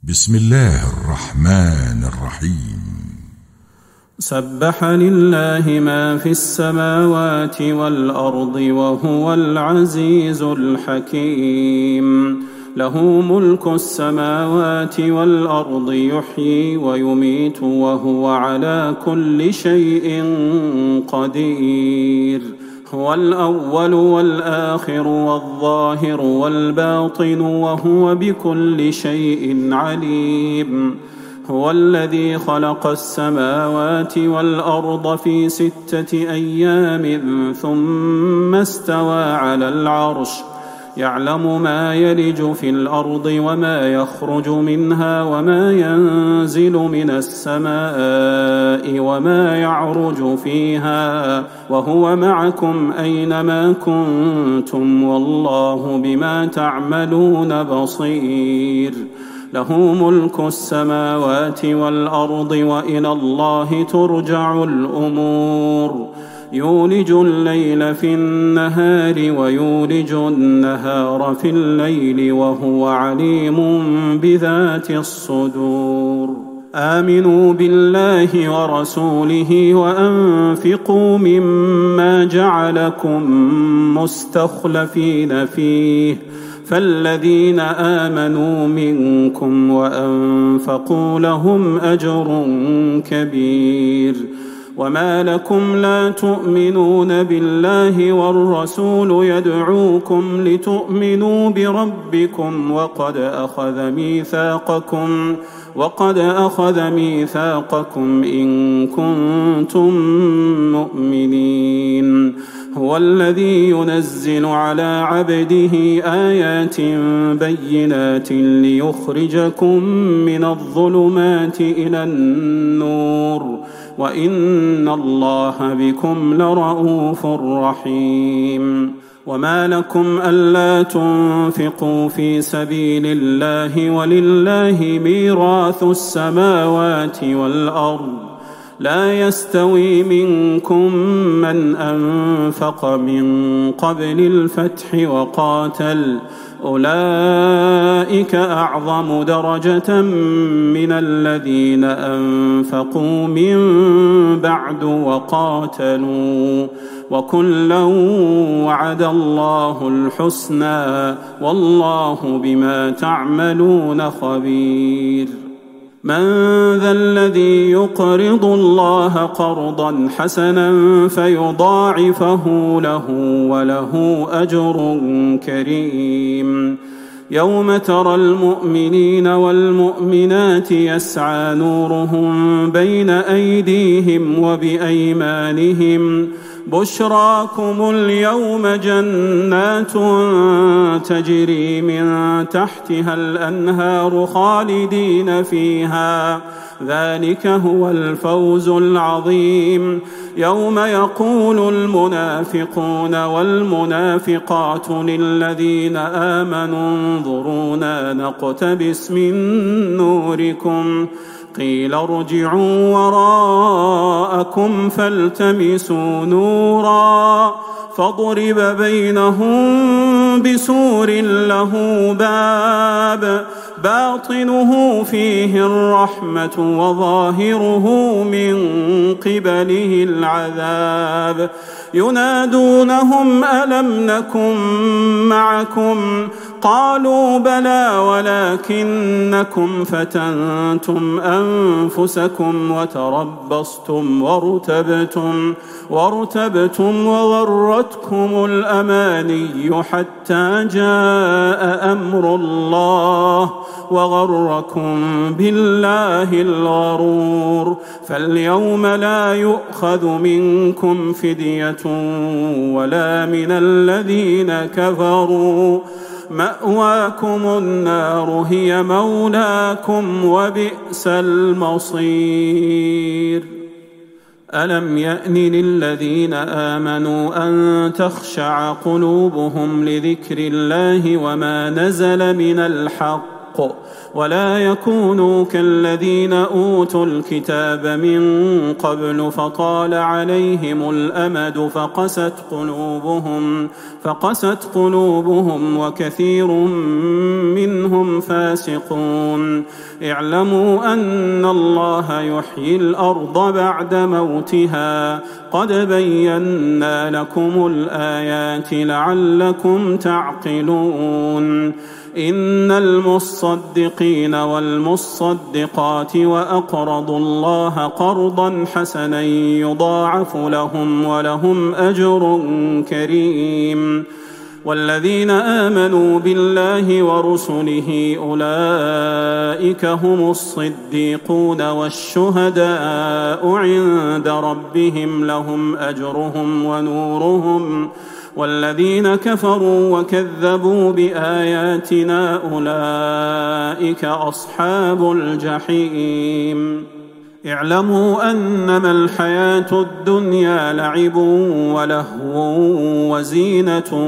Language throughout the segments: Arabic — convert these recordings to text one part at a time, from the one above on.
بسم الله الرحمن الرحيم. سبح لله ما في السماوات والأرض وهو العزيز الحكيم. له ملك السماوات والأرض يحيي ويميت وهو على كل شيء قدير. هو الأول والآخر والظاهر والباطن وهو بكل شيء عليم. هو الذي خلق السماوات والأرض في 6 أيام ثم استوى على العرش يعلم ما يلج في الأرض وما يخرج منها وما ينزل من السماء وما يعرج فيها وهو معكم أينما كنتم والله بما تعملون بصير. له ملك السماوات والأرض وإلى الله ترجع الأمور. يولج الليل في النهار ويولج النهار في الليل وهو عليم بذات الصدور. آمنوا بالله ورسوله وأنفقوا مما جعلكم مستخلفين فيه فالذين آمنوا منكم وأنفقوا لهم أجر كبير. وما لكم لا تؤمنون بالله والرسول يدعوكم لتؤمنوا بربكم وقد أخذ ميثاقكم إن كنتم مؤمنين. هو الذي ينزل على عبده آيات بينات ليخرجكم من الظلمات إلى النور وإن الله بكم لرءوف رحيم. وما لكم ألا تنفقوا في سبيل الله ولله ميراث السماوات والأرض لا يستوي منكم من أنفق من قبل الفتح وقاتل أولئك أعظم درجة من الذين أنفقوا من بعد وقاتلوا وكلا وعد الله الحسنى والله بما تعملون خبير. من ذا الذي يقرض الله قرضا حسنا فيضاعفه له وله أجر كريم. يوم ترى المؤمنين والمؤمنات يسعى نورهم بين أيديهم وبأيمانهم بشراكم اليوم جنات تجري من تحتها الأنهار خالدين فيها ذلك هو الفوز العظيم. يوم يقول المنافقون والمنافقات للذين آمنوا انظرونا نقتبس من نوركم قيل ارجعوا وراءكم فالتمسوا نورا فضرب بينهم بسور له باب باطنه فيه الرحمة وظاهره من قبله العذاب. ينادونهم ألم نكن معكم قالوا بلى ولكنكم فتنتم أنفسكم وتربصتم وارتبتم وغرتكم الأماني حتى جاء أمر الله وغركم بالله الغرور. فاليوم لا يؤخذ منكم فدية ولا من الذين كفروا مأواكم النار هي مولاكم وبئس المصير. ألم يأن للذين آمنوا أن تخشع قلوبهم لذكر الله وما نزل من الحق ولا يكونوا كالذين أوتوا الكتاب من قبل فطال عليهم الأمد فقست قلوبهم وكثير منهم فاسقون اعلموا أن الله يحيي الأرض بعد موتها قد بينا لكم الآيات لعلكم تعقلون إن المصدقين والمصدقات وأقرضوا الله قرضا حسنا يضاعف لهم ولهم أجر كريم والذين آمنوا بالله ورسله أولئك هم الصديقون والشهداء عند ربهم لهم أجرهم ونورهم والذين كفروا وكذبوا بآياتنا أولئك أصحاب الجحيم اعلموا أنما الحياة الدنيا لعب ولهو وزينة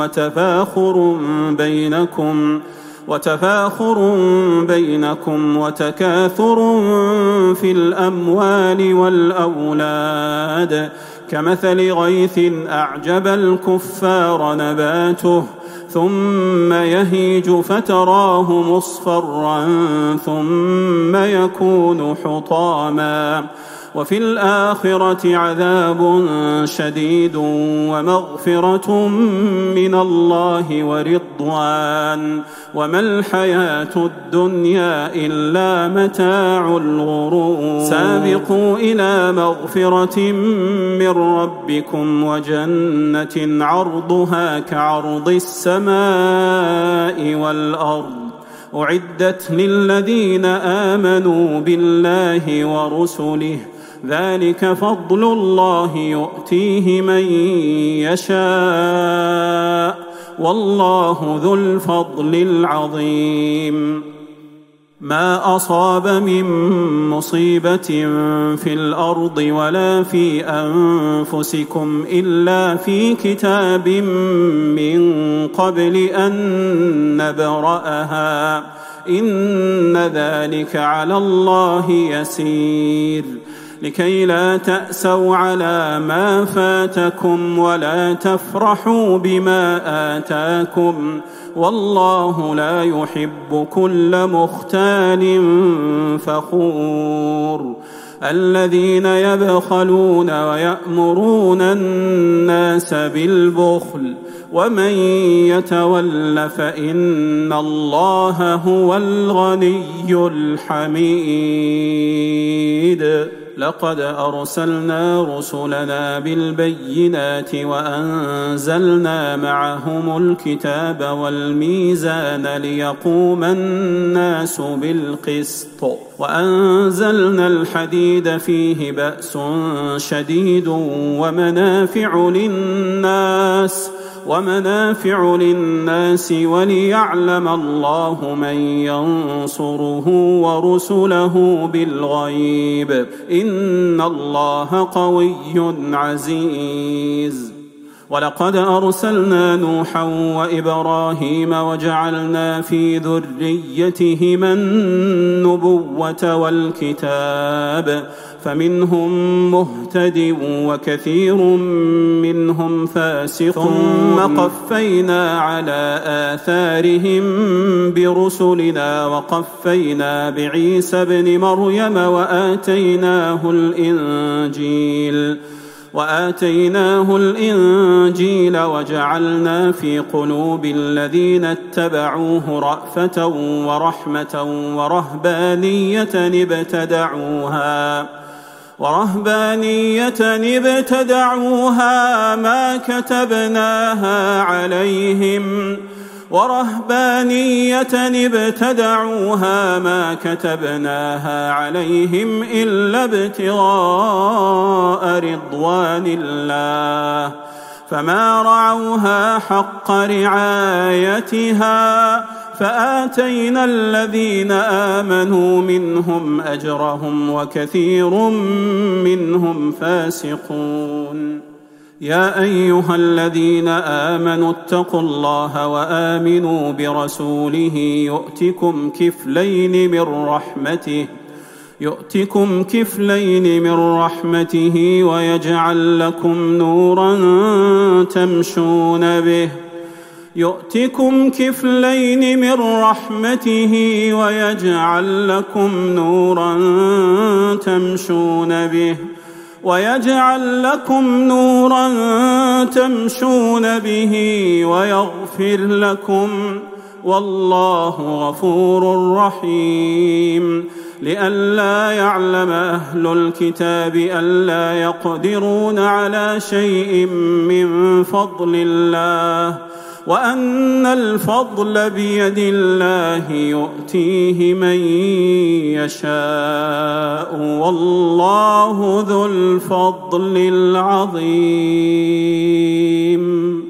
وتفاخر بينكم وتكاثر في الأموال والأولاد كمثل غيث أعجب الكفار نباته ثم يهيج فتراه مصفرا ثم يكون حطاما وفي الآخرة عذاب شديد ومغفرة من الله ورضوان وما الحياة الدنيا إلا متاع الغرور سابقوا إلى مغفرة من ربكم وجنة عرضها كعرض السماء والأرض أعدت للذين آمنوا بالله ورسله ذلك فضل الله يؤتيه من يشاء والله ذو الفضل العظيم ما أصاب من مصيبة في الأرض ولا في أنفسكم إلا في كتاب من قبل أن نبرأها إن ذلك على الله يسير لكي لا تأسوا على ما فاتكم ولا تفرحوا بما آتاكم والله لا يحب كل مختال فخور الذين يبخلون ويأمرون الناس بالبخل ومن يتول فإن الله هو الغني الحميد لقد أرسلنا رسلنا بالبينات وأنزلنا معهم الكتاب والميزان ليقوم الناس بالقسط وأنزلنا الحديد فيه بأس شديد ومنافع للناس وليعلم الله من ينصره ورسله بالغيب إن الله قوي عزيز ولقد أرسلنا نوحا وإبراهيم وجعلنا في ذريتهما النبوة والكتاب فمنهم مهتد وكثير منهم فاسق ثم قفينا على آثارهم برسلنا وقفينا بعيسى ابن مريم وآتيناه الإنجيل وجعلنا في قلوب الذين اتبعوه رأفة ورحمة ورهبانية ابتدعوها ما كتبناها عليهم إلا ابتغاء رضوان الله فما رعوها حق رعايتها فآتينا الذين آمنوا منهم أجرهم وكثير منهم فاسقون يا أيها الذين آمنوا اتقوا الله وآمنوا برسوله يؤتكم كفلين من رحمته ويجعل لكم نورا تمشون به يؤتكم كفلين من رحمته ويجعل لكم نورا تمشون به ويغفر لكم، والله غفور رحيم. لئلا يعلم أهل الكتاب ألا يقدرون على شيء من فضل الله، وأن الفضل بيد الله يؤتيه من يشاء، والله ذو الفضل العظيم.